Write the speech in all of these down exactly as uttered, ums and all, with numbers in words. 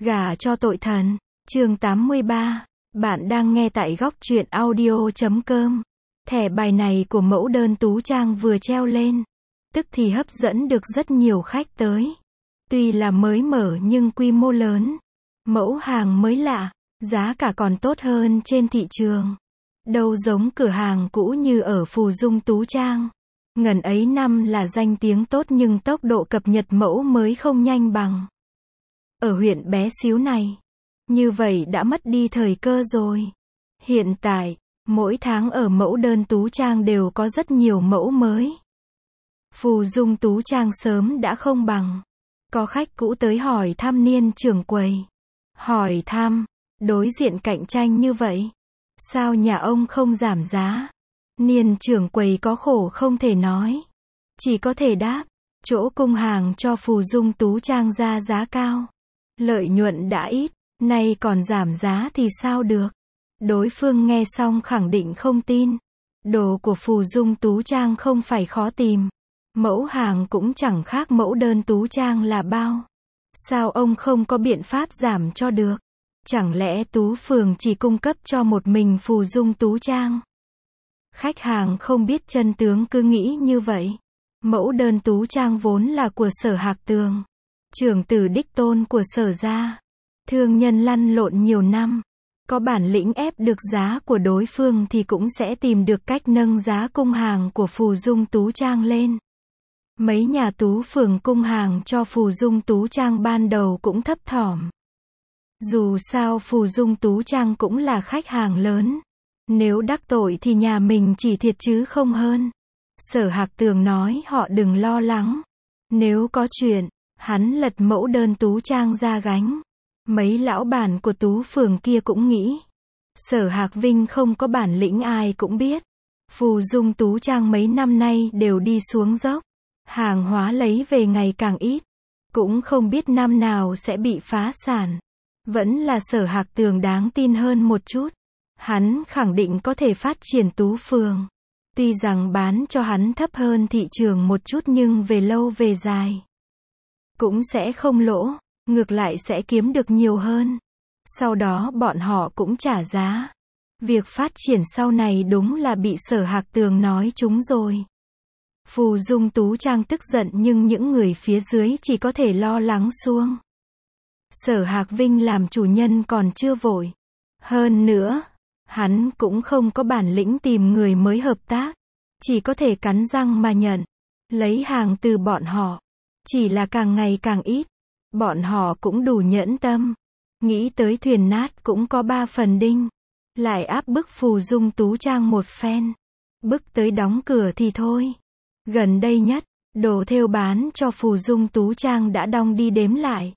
Gả cho tội thần. Chương tám mươi ba. Bạn đang nghe tại góc truyện audio chấm com. Thẻ bài này của mẫu đơn Tú Trang vừa treo lên, tức thì hấp dẫn được rất nhiều khách tới. Tuy là mới mở nhưng quy mô lớn. Mẫu hàng mới lạ, giá cả còn tốt hơn trên thị trường. Đâu giống cửa hàng cũ như ở Phù Dung Tú Trang. Ngần ấy năm là danh tiếng tốt nhưng tốc độ cập nhật mẫu mới không nhanh bằng. Ở huyện bé xíu này, như vậy đã mất đi thời cơ rồi. Hiện tại, mỗi tháng ở mẫu đơn Tú Trang đều có rất nhiều mẫu mới. Phù Dung Tú Trang sớm đã không bằng. Có khách cũ tới hỏi thăm Niên trưởng quầy. Hỏi thăm, đối diện cạnh tranh như vậy, sao nhà ông không giảm giá? Niên trưởng quầy có khổ không thể nói. Chỉ có thể đáp, chỗ cung hàng cho Phù Dung Tú Trang ra giá cao. Lợi nhuận đã ít, nay còn giảm giá thì sao được? Đối phương nghe xong khẳng định không tin. Đồ của Phù Dung Tú Trang không phải khó tìm. Mẫu hàng cũng chẳng khác mẫu đơn Tú Trang là bao. Sao ông không có biện pháp giảm cho được? Chẳng lẽ Tú Phường chỉ cung cấp cho một mình Phù Dung Tú Trang? Khách hàng không biết chân tướng cứ nghĩ như vậy. Mẫu đơn Tú Trang vốn là của Sở Hạc Tường, trưởng tử đích tôn của Sở gia. Thương nhân lăn lộn nhiều năm, có bản lĩnh ép được giá của đối phương thì cũng sẽ tìm được cách nâng giá cung hàng của Phù Dung Tú Trang lên. Mấy nhà Tú Phường cung hàng cho Phù Dung Tú Trang ban đầu cũng thấp thỏm. Dù sao Phù Dung Tú Trang cũng là khách hàng lớn. Nếu đắc tội thì nhà mình chỉ thiệt chứ không hơn. Sở Hạc Tường nói họ đừng lo lắng. Nếu có chuyện, hắn lật mẫu đơn Tú Trang ra gánh. Mấy lão bản của Tú Phường kia cũng nghĩ. Sở Hạc Vinh không có bản lĩnh ai cũng biết. Phù Dung Tú Trang mấy năm nay đều đi xuống dốc. Hàng hóa lấy về ngày càng ít. Cũng không biết năm nào sẽ bị phá sản. Vẫn là Sở Hạc Tường đáng tin hơn một chút. Hắn khẳng định có thể phát triển Tú Phường. Tuy rằng bán cho hắn thấp hơn thị trường một chút nhưng về lâu về dài cũng sẽ không lỗ, ngược lại sẽ kiếm được nhiều hơn. Sau đó bọn họ cũng trả giá. Việc phát triển sau này đúng là bị Sở Hạc Tường nói trúng rồi. Phù Dung Tú Trang tức giận nhưng những người phía dưới chỉ có thể lo lắng xuông. Sở Hạc Vinh làm chủ nhân còn chưa vội. Hơn nữa, hắn cũng không có bản lĩnh tìm người mới hợp tác. Chỉ có thể cắn răng mà nhận. Lấy hàng từ bọn họ. Chỉ là càng ngày càng ít. Bọn họ cũng đủ nhẫn tâm. Nghĩ tới thuyền nát cũng có ba phần đinh. Lại áp bức Phù Dung Tú Trang một phen. Bức tới đóng cửa thì thôi. Gần đây nhất, đồ thêu bán cho Phù Dung Tú Trang đã đong đi đếm lại.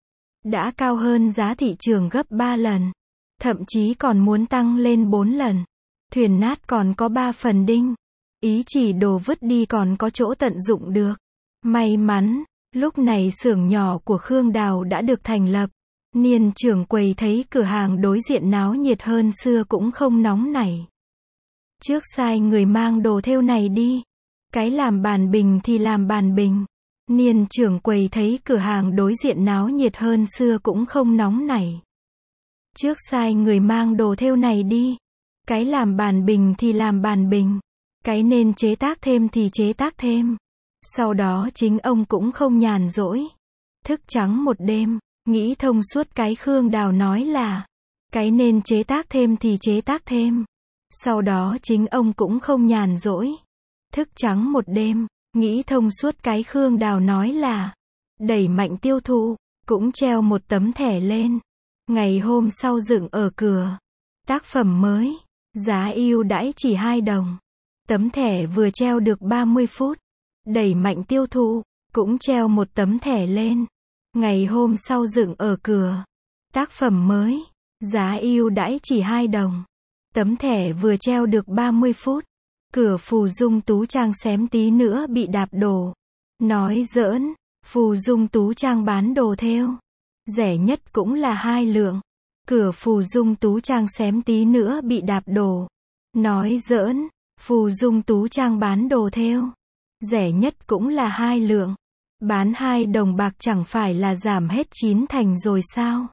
Đã cao hơn giá thị trường gấp ba lần. Thậm chí còn muốn tăng lên bốn lần. Thuyền nát còn có ba phần đinh. Ý chỉ đồ vứt đi còn có chỗ tận dụng được. May mắn, lúc này xưởng nhỏ của Khương Đào đã được thành lập. Niên trưởng quầy thấy cửa hàng đối diện náo nhiệt hơn xưa cũng không nóng nảy. Trước sai người mang đồ thêu này đi. Cái làm bàn bình thì làm bàn bình. Niên trưởng quầy thấy cửa hàng đối diện náo nhiệt hơn xưa cũng không nóng nảy. Trước sai người mang đồ thêu này đi. Cái làm bàn bình thì làm bàn bình. Cái nên chế tác thêm thì chế tác thêm. Sau đó chính ông cũng không nhàn rỗi. Thức trắng một đêm, nghĩ thông suốt cái Khương Đào nói là. Cái nên chế tác thêm thì chế tác thêm. Sau đó chính ông cũng không nhàn rỗi. Thức trắng một đêm, nghĩ thông suốt cái Khương Đào nói là. Đẩy mạnh tiêu thụ, cũng treo một tấm thẻ lên. Ngày hôm sau dựng ở cửa. Tác phẩm mới, giá ưu đãi chỉ hai đồng. Tấm thẻ vừa treo được ba mươi phút. Đẩy mạnh tiêu thụ, cũng treo một tấm thẻ lên. Ngày hôm sau dựng ở cửa. Tác phẩm mới, giá ưu đãi chỉ hai đồng. Tấm thẻ vừa treo được ba mươi phút. Cửa Phù Dung Tú Trang xém tí nữa bị đạp đổ. Nói giỡn, Phù Dung Tú Trang bán đồ thêu. Rẻ nhất cũng là hai lượng. Cửa Phù Dung Tú Trang xém tí nữa bị đạp đổ. Nói giỡn, Phù Dung Tú Trang bán đồ thêu. Rẻ nhất cũng là hai lượng. Bán hai đồng bạc chẳng phải là giảm hết chín thành rồi sao?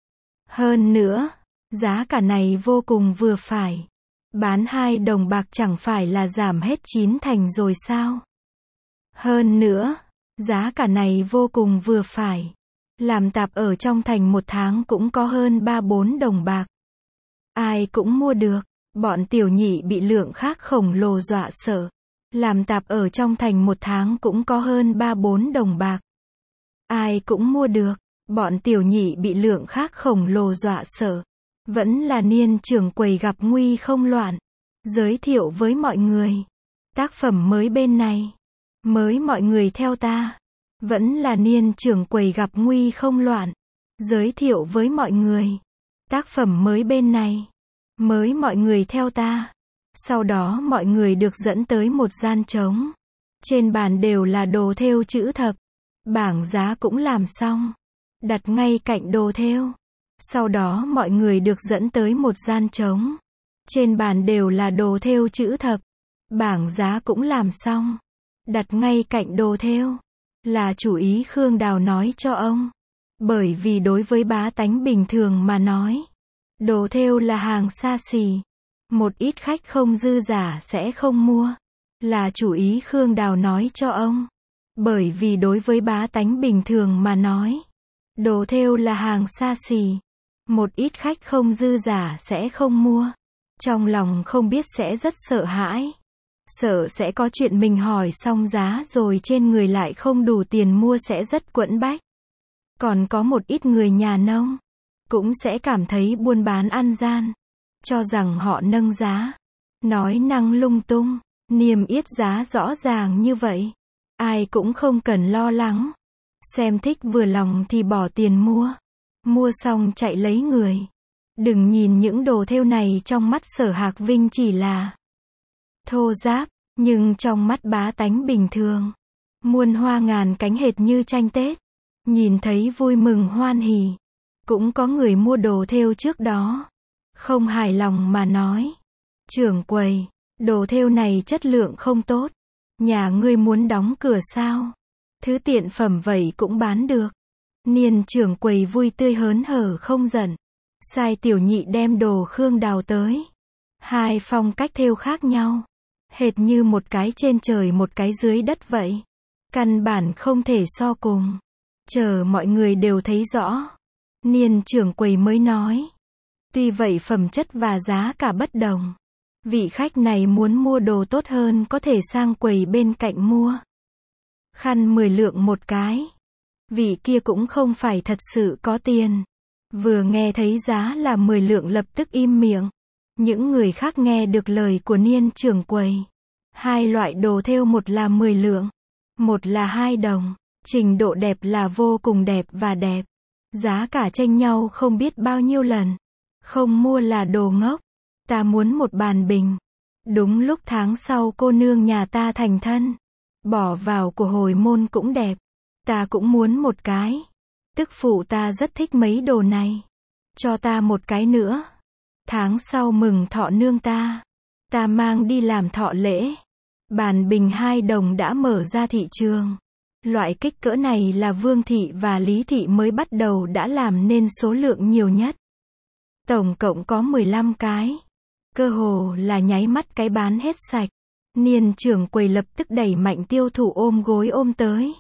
Hơn nữa, giá cả này vô cùng vừa phải. Bán hai đồng bạc chẳng phải là giảm hết chín thành rồi sao? Hơn nữa, giá cả này vô cùng vừa phải. Làm tạp ở trong thành một tháng cũng có hơn ba bốn đồng bạc. Ai cũng mua được. Bọn tiểu nhị bị lượng khác khổng lồ dọa sợ. Làm tạp ở trong thành một tháng cũng có hơn ba bốn đồng bạc. Ai cũng mua được. Bọn tiểu nhị bị lượng khác khổng lồ dọa sợ. Vẫn là Niên trưởng quầy gặp nguy không loạn. Giới thiệu với mọi người. Tác phẩm mới bên này. Mới mọi người theo ta. Vẫn là Niên trưởng quầy gặp nguy không loạn. Giới thiệu với mọi người. Tác phẩm mới bên này. Mới mọi người theo ta. Sau đó mọi người được dẫn tới một gian trống. Trên bàn đều là đồ thêu chữ thập. Bảng giá cũng làm xong. Đặt ngay cạnh đồ thêu. Sau đó mọi người được dẫn tới một gian trống. Trên bàn đều là đồ thêu chữ thập. Bảng giá cũng làm xong. Đặt ngay cạnh đồ thêu. Là chủ ý Khương Đào nói cho ông. Bởi vì đối với bá tánh bình thường mà nói. Đồ thêu là hàng xa xỉ. Một ít khách không dư giả sẽ không mua. Là chủ ý Khương Đào nói cho ông. Bởi vì đối với bá tánh bình thường mà nói. Đồ thêu là hàng xa xỉ. Một ít khách không dư giả sẽ không mua. Trong lòng không biết sẽ rất sợ hãi. Sợ sẽ có chuyện mình hỏi xong giá rồi trên người lại không đủ tiền mua sẽ rất quẫn bách. Còn có một ít người nhà nông. Cũng sẽ cảm thấy buôn bán ăn gian. Cho rằng họ nâng giá. Nói năng lung tung. Niêm yết giá rõ ràng như vậy. Ai cũng không cần lo lắng. Xem thích vừa lòng thì bỏ tiền mua. Mua xong chạy lấy người. Đừng nhìn những đồ thêu này trong mắt Sở Hạc Vinh chỉ là thô ráp. Nhưng trong mắt bá tánh bình thường. Muôn hoa ngàn cánh hệt như tranh Tết. Nhìn thấy vui mừng hoan hỉ. Cũng có người mua đồ thêu trước đó. Không hài lòng mà nói. Trưởng quầy, đồ thêu này chất lượng không tốt. Nhà ngươi muốn đóng cửa sao? Thứ tiện phẩm vậy cũng bán được. Niên trưởng quầy vui tươi hớn hở không giận. Sai tiểu nhị đem đồ Khương Đào tới. Hai phong cách thêu khác nhau. Hệt như một cái trên trời một cái dưới đất vậy. Căn bản không thể so cùng. Chờ mọi người đều thấy rõ. Niên trưởng quầy mới nói. Tuy vậy phẩm chất và giá cả bất đồng. Vị khách này muốn mua đồ tốt hơn có thể sang quầy bên cạnh mua. Khăn mười lượng một cái. Vị kia cũng không phải thật sự có tiền. Vừa nghe thấy giá là mười lượng lập tức im miệng. Những người khác nghe được lời của Niên trưởng quầy. Hai loại đồ thêu một là mười lượng. Một là hai đồng. Trình độ đẹp là vô cùng đẹp và đẹp. Giá cả chênh nhau không biết bao nhiêu lần. Không mua là đồ ngốc. Ta muốn một bàn bình. Đúng lúc tháng sau cô nương nhà ta thành thân. Bỏ vào của hồi môn cũng đẹp. Ta cũng muốn một cái. Tức phụ ta rất thích mấy đồ này. Cho ta một cái nữa. Tháng sau mừng thọ nương ta. Ta mang đi làm thọ lễ. Bàn bình hai đồng đã mở ra thị trường. Loại kích cỡ này là Vương Thị và Lý Thị mới bắt đầu đã làm nên số lượng nhiều nhất. Tổng cộng có mười lăm cái. Cơ hồ là nháy mắt cái bán hết sạch. Niên trưởng quầy lập tức đẩy mạnh tiêu thụ ôm gối ôm tới.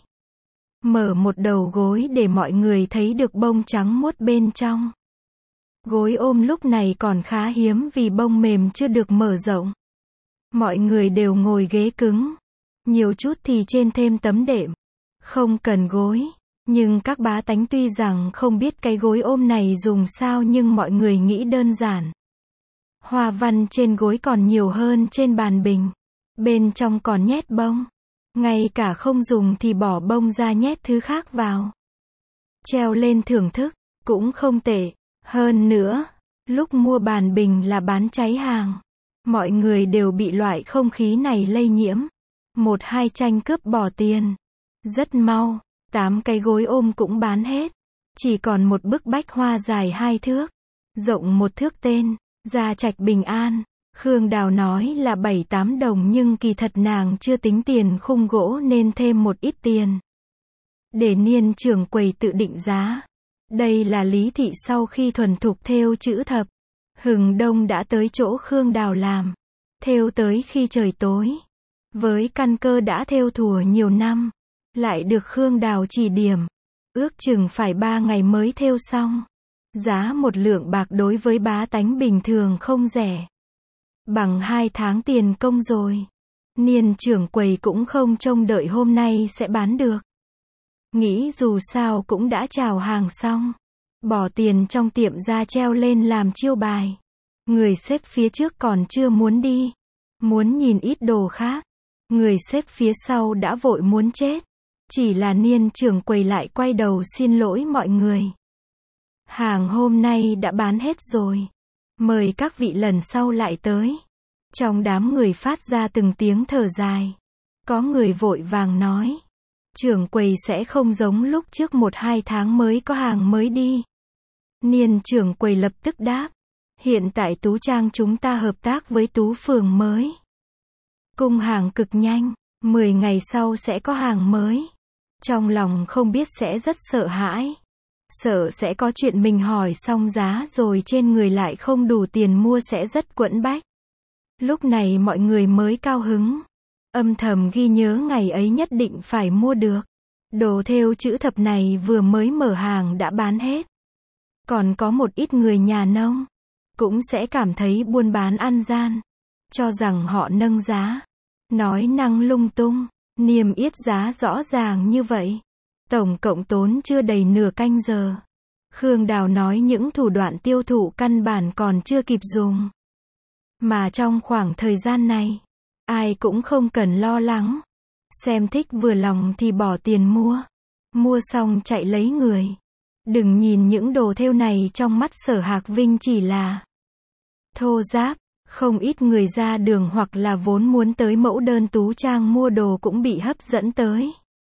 Mở một đầu gối để mọi người thấy được bông trắng muốt bên trong. Gối ôm lúc này còn khá hiếm vì bông mềm chưa được mở rộng. Mọi người đều ngồi ghế cứng. Nhiều chút thì trên thêm tấm đệm. Không cần gối. Nhưng các bá tánh tuy rằng không biết cái gối ôm này dùng sao nhưng mọi người nghĩ đơn giản. Hoa văn trên gối còn nhiều hơn trên bàn bình. Bên trong còn nhét bông. Ngay cả không dùng thì bỏ bông ra nhét thứ khác vào. Treo lên thưởng thức. Cũng không tệ. Hơn nữa, lúc mua bàn bình là bán cháy hàng. Mọi người đều bị loại không khí này lây nhiễm. Một hai tranh cướp bỏ tiền. Rất mau, tám cái gối ôm cũng bán hết. Chỉ còn một bức bách hoa dài hai thước. Rộng một thước tên, Gia Trạch Bình An. Khương Đào nói là bảy tám đồng nhưng kỳ thật nàng chưa tính tiền khung gỗ nên thêm một ít tiền. để Niên trưởng quầy tự định giá. Đây là Lý thị sau khi thuần thục thêu chữ thập. Hừng đông đã tới chỗ Khương Đào làm. Thêu tới khi trời tối. Với căn cơ đã thêu thùa nhiều năm, lại được Khương Đào chỉ điểm, ước chừng phải ba ngày mới thêu xong. Giá một lượng bạc đối với bá tánh bình thường không rẻ. Bằng hai tháng tiền công rồi. Niên trưởng quầy cũng không trông đợi hôm nay sẽ bán được. Nghĩ dù sao cũng đã chào hàng xong. Bỏ tiền trong tiệm ra treo lên làm chiêu bài. Người xếp phía trước còn chưa muốn đi. Muốn nhìn ít đồ khác. Người xếp phía sau đã vội muốn chết. Chỉ là Niên trưởng quầy lại quay đầu xin lỗi mọi người. Hàng hôm nay đã bán hết rồi. Mời các vị lần sau lại tới. Trong đám người phát ra từng tiếng thở dài. Có người vội vàng nói. Trưởng quầy sẽ không giống lúc trước một hai tháng mới có hàng mới đi. Niên trưởng quầy lập tức đáp. Hiện tại Tú Trang chúng ta hợp tác với Tú Phường mới. Cung hàng cực nhanh. mười ngày sau sẽ có hàng mới. Trong lòng không biết sẽ rất sợ hãi. Sợ sẽ có chuyện mình hỏi xong giá rồi trên người lại không đủ tiền mua sẽ rất quẫn bách. Lúc này mọi người mới cao hứng. Âm thầm ghi nhớ ngày ấy nhất định phải mua được. Đồ thêu chữ thập này vừa mới mở hàng đã bán hết. Còn có một ít người nhà nông cũng sẽ cảm thấy buôn bán ăn gian. Cho rằng họ nâng giá. Nói năng lung tung. Niêm yết giá rõ ràng như vậy. Tổng cộng tốn chưa đầy nửa canh giờ. Khương Đào nói những thủ đoạn tiêu thụ căn bản còn chưa kịp dùng. Mà trong khoảng thời gian này, ai cũng không cần lo lắng. Xem thích vừa lòng thì bỏ tiền mua. Mua xong chạy lấy người. Đừng nhìn những đồ thêu này trong mắt Sở Hạc Vinh chỉ là thô ráp. Không ít người ra đường hoặc là vốn muốn tới mẫu đơn Tú Trang mua đồ cũng bị hấp dẫn tới.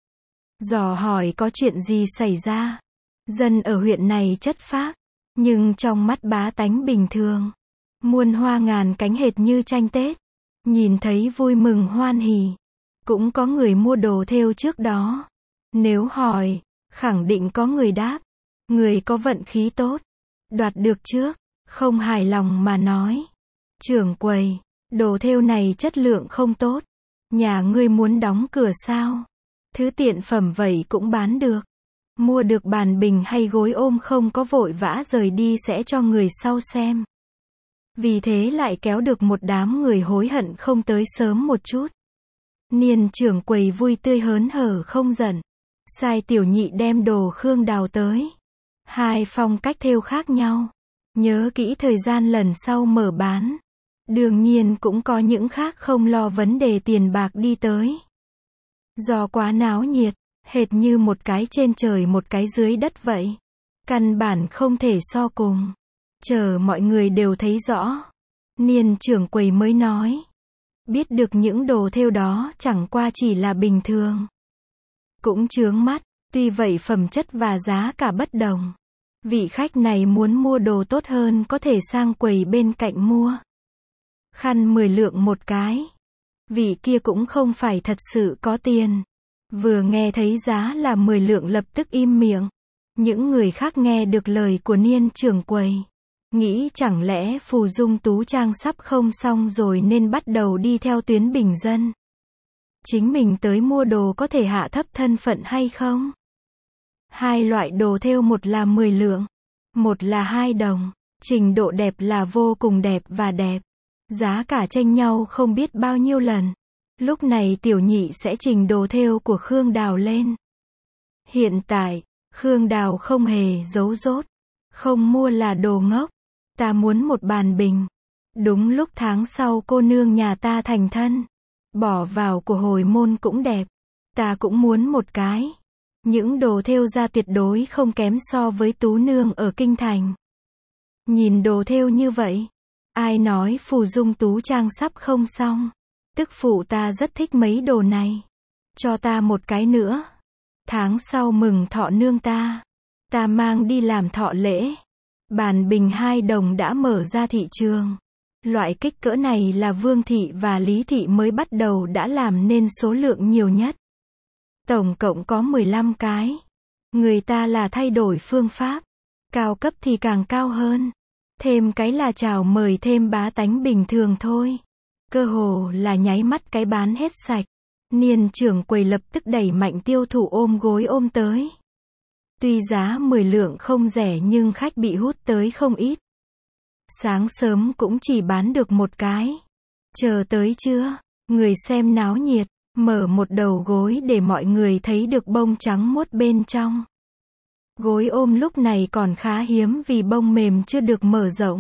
Dò hỏi có chuyện gì xảy ra. Dân ở huyện này chất phác. Nhưng trong mắt bá tánh bình thường. Muôn hoa ngàn cánh hệt như tranh Tết. Nhìn thấy vui mừng hoan hỉ. Cũng có người mua đồ thêu trước đó. Nếu hỏi, khẳng định có người đáp. Người có vận khí tốt. Đoạt được trước. Không hài lòng mà nói. Trưởng quầy, đồ thêu này chất lượng không tốt. Nhà ngươi muốn đóng cửa sao? Thứ tiện phẩm vậy cũng bán được. Mua được bàn bình hay gối ôm không có vội vã rời đi sẽ cho người sau xem. Vì thế lại kéo được một đám người hối hận không tới sớm một chút. Niên trưởng quầy vui tươi hớn hở không giận. Sai tiểu nhị đem đồ Khương Đào tới. Hai phong cách thêu khác nhau. Nhớ kỹ thời gian lần sau mở bán. Đương nhiên cũng có những khác không lo vấn đề tiền bạc đi tới. Do quá náo nhiệt, hệt như một cái trên trời một cái dưới đất vậy. Căn bản không thể so cùng. Chờ mọi người đều thấy rõ. Niên trưởng quầy mới nói. Biết được những đồ thêu đó chẳng qua chỉ là bình thường. Cũng chướng mắt, tuy vậy phẩm chất và giá cả bất đồng. Vị khách này muốn mua đồ tốt hơn có thể sang quầy bên cạnh mua. Khăn mười lượng một cái. Vị kia cũng không phải thật sự có tiền. Vừa nghe thấy giá là mười lượng lập tức im miệng. Những người khác nghe được lời của Niên trưởng quầy. Nghĩ chẳng lẽ Phù Dung Tú Trang sắp không xong rồi nên bắt đầu đi theo tuyến bình dân. Chính mình tới mua đồ có thể hạ thấp thân phận hay không? Hai loại đồ thêu một là mười lượng. Một là hai đồng. Trình độ đẹp là vô cùng đẹp và đẹp. Giá cả chênh nhau không biết bao nhiêu lần. Lúc này tiểu nhị sẽ trình đồ thêu của Khương Đào lên. Hiện tại, Khương Đào không hề giấu dốt. Không mua là đồ ngốc. Ta muốn một bàn bình. Đúng lúc tháng sau cô nương nhà ta thành thân. Bỏ vào của hồi môn cũng đẹp. Ta cũng muốn một cái. Những đồ thêu ra tuyệt đối không kém so với tú nương ở kinh thành. Nhìn đồ thêu như vậy. Ai nói Phù Dung Tú Trang sắp không xong. Tức phụ ta rất thích mấy đồ này. Cho ta một cái nữa. Tháng sau mừng thọ nương ta. Ta mang đi làm thọ lễ. Bàn bình hai đồng đã mở ra thị trường. Loại kích cỡ này là Vương Thị và Lý Thị mới bắt đầu đã làm nên số lượng nhiều nhất. Tổng cộng có mười lăm cái. Người ta là thay đổi phương pháp. Cao cấp thì càng cao hơn. Thêm cái là chào mời thêm bá tánh bình thường thôi. Cơ hồ là nháy mắt cái bán hết sạch. Niên trưởng quầy lập tức đẩy mạnh tiêu thụ ôm gối ôm tới. Tuy giá mười lượng không rẻ nhưng khách bị hút tới không ít. Sáng sớm cũng chỉ bán được một cái. Chờ tới trưa, người xem náo nhiệt, mở một đầu gối để mọi người thấy được bông trắng muốt bên trong. Gối ôm lúc này còn khá hiếm vì bông mềm chưa được mở rộng.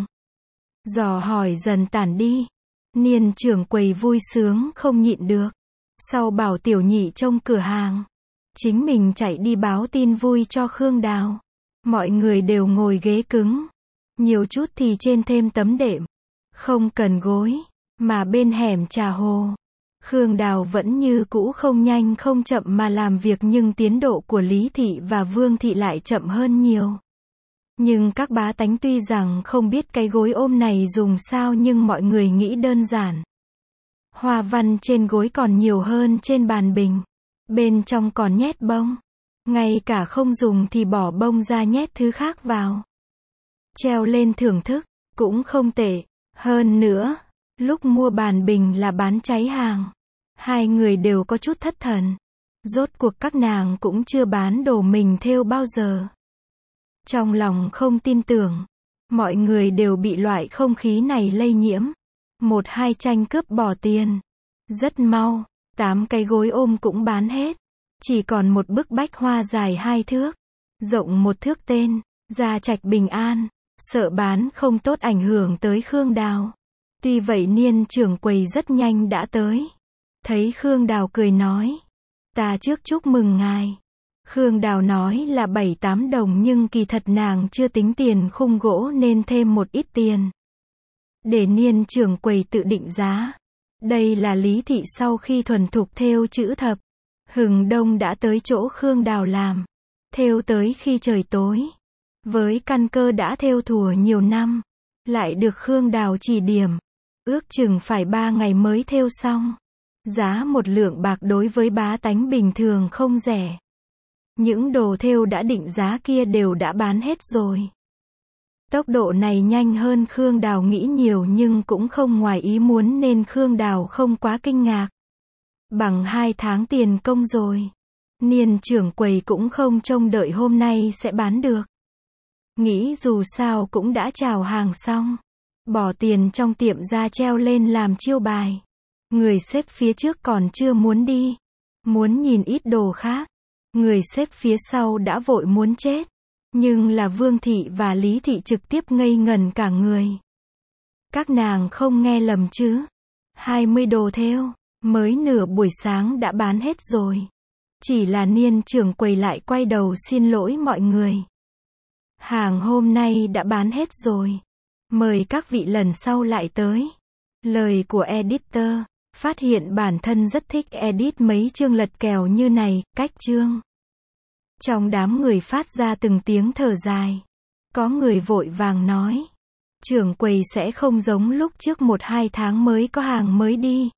Dò hỏi dần tản đi. Niên trưởng quầy vui sướng không nhịn được. Sau bảo tiểu nhị trông cửa hàng, chính mình chạy đi báo tin vui cho Khương Đào. Mọi người đều ngồi ghế cứng. Nhiều chút thì trên thêm tấm đệm. Không cần gối, mà bên hẻm trà hồ. Khương Đào vẫn như cũ không nhanh không chậm mà làm việc nhưng tiến độ của Lý Thị và Vương Thị lại chậm hơn nhiều. Nhưng các bá tánh tuy rằng không biết cái gối ôm này dùng sao nhưng mọi người nghĩ đơn giản. Hoa văn trên gối còn nhiều hơn trên bàn bình. Bên trong còn nhét bông. Ngay cả không dùng thì bỏ bông ra nhét thứ khác vào. Treo lên thưởng thức, cũng không tệ. Hơn nữa, lúc mua bàn bình là bán cháy hàng. Hai người đều có chút thất thần. Rốt cuộc các nàng cũng chưa bán đồ mình thêu bao giờ. Trong lòng không tin tưởng. Mọi người đều bị loại không khí này lây nhiễm. Một hai tranh cướp bỏ tiền. Rất mau, tám cái gối ôm cũng bán hết. Chỉ còn một bức bách hoa dài hai thước. Rộng một thước tên, Gia Trạch Bình An. Sợ bán không tốt ảnh hưởng tới Khương Đào. Tuy vậy niên trưởng quầy rất nhanh đã tới. Thấy Khương Đào cười nói. Ta trước chúc mừng ngài. Khương Đào nói là bảy tám đồng nhưng kỳ thật nàng chưa tính tiền khung gỗ nên thêm một ít tiền. Để niên trưởng quầy tự định giá. Đây là Lý Thị sau khi thuần thục thêu chữ thập. Hừng đông đã tới chỗ Khương Đào làm. Thêu tới khi trời tối. Với căn cơ đã thêu thùa nhiều năm. Lại được Khương Đào chỉ điểm. Ước chừng phải ba ngày mới thêu xong. Giá một lượng bạc đối với bá tánh bình thường không rẻ. Những đồ thêu đã định giá kia đều đã bán hết rồi. Tốc độ này nhanh hơn Khương Đào nghĩ nhiều nhưng cũng không ngoài ý muốn nên Khương Đào không quá kinh ngạc. Bằng hai tháng tiền công rồi. Niên trưởng quầy cũng không trông đợi hôm nay sẽ bán được. Nghĩ dù sao cũng đã chào hàng xong. Bỏ tiền trong tiệm ra treo lên làm chiêu bài. Người xếp phía trước còn chưa muốn đi. Muốn nhìn ít đồ khác. Người xếp phía sau đã vội muốn chết. Nhưng là Vương Thị và Lý Thị trực tiếp ngây ngẩn cả người. Các nàng không nghe lầm chứ. hai mươi đồ thêu, mới nửa buổi sáng đã bán hết rồi. Chỉ là niên trưởng quầy lại quay đầu xin lỗi mọi người. Hàng hôm nay đã bán hết rồi. Mời các vị lần sau lại tới. Lời của editor. Phát hiện bản thân rất thích edit mấy chương lật kèo như này, cách chương. Trong đám người phát ra từng tiếng thở dài. Có người vội vàng nói. Trưởng quầy sẽ không giống lúc trước một hai tháng mới có hàng mới đi.